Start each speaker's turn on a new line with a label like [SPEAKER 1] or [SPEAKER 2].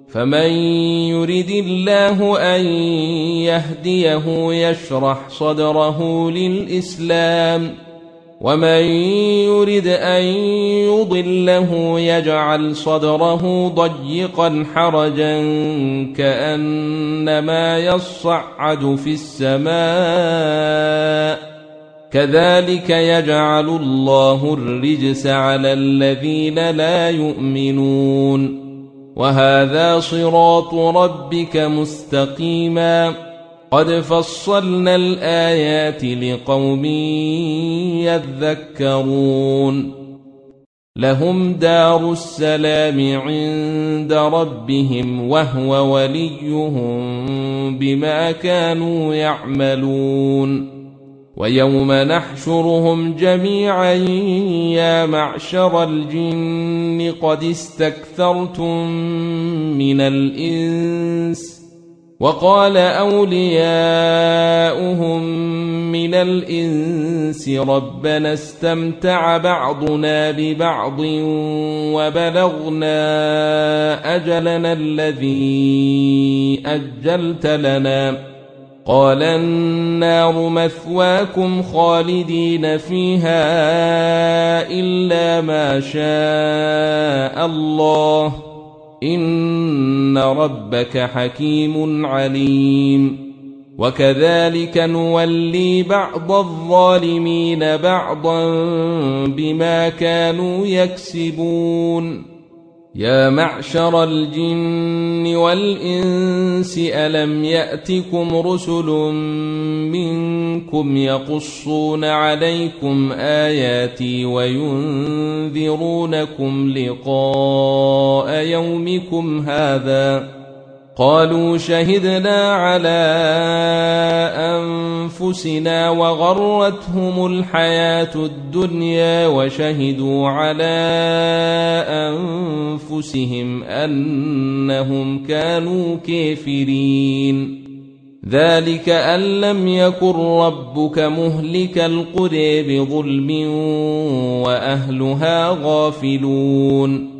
[SPEAKER 1] فمن يرد الله أن يهديه يشرح صدره للإسلام ومن يرد أن يضله يجعل صدره ضيقا حرجا كأنما يصعد في السماء كذلك يجعل الله الرجس على الذين لا يؤمنون وهذا صراط ربك مستقيما قد فصلنا الآيات لقوم يذكرون لهم دار السلام عند ربهم وهو وليهم بما كانوا يعملون ويوم نحشرهم جميعا يا معشر الجن قد استكثرتم من الإنس وقال أولياؤهم من الإنس ربنا استمتع بعضنا ببعض وبلغنا أجلنا الذي أجلت لنا قال النار مثواكم خالدين فيها إلا ما شاء الله إن ربك حكيم عليم وكذلك نولي بعض الظالمين بعضا بما كانوا يكسبون يا معشر الجن والإنس ألم يأتكم رسل منكم يقصون عليكم آياتي وينذرونكم لقاء يومكم هذا قالوا شهدنا على أنفسنا وغرتهم الحياة الدنيا وشهدوا على أنفسهم أنهم كانوا كافرين ذلك أن لم يكن ربك مهلك القرى بظلم وأهلها غافلون